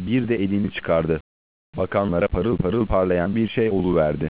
Bir de elini çıkardı. Bakanlara parıl parıl parlayan bir şey oluverdi.